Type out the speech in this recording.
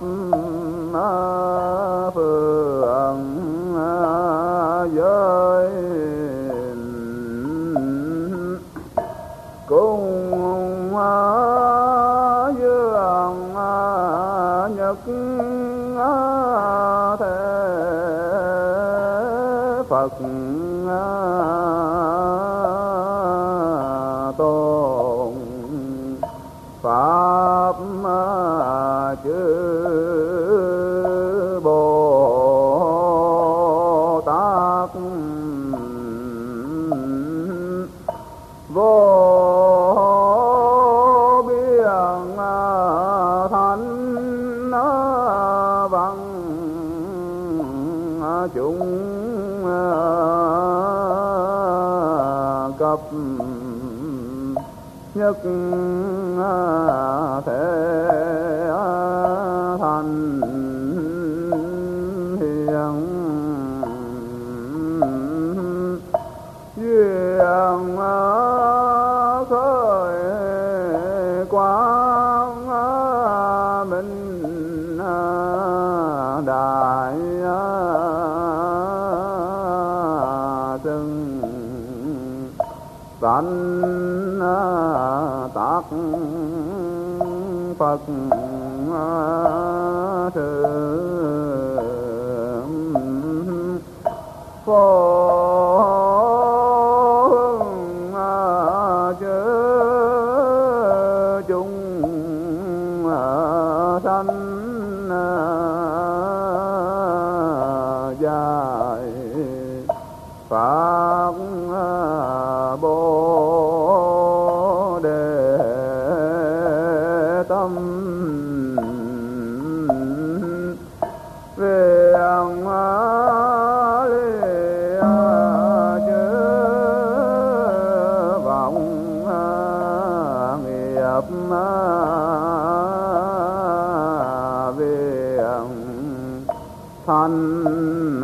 phượng giới cùng dương nhật thế Phật tôn pháp chư Bồ Tát vô biên thánh văn chúng cấp nhất thể thành hiện duyên khởi quang minh đại xưng tánh tác Phật thượng phổ hưng chư chúng sanh dài pháp Bồ Đề tâm về lý chư vọng nghiệp về thanh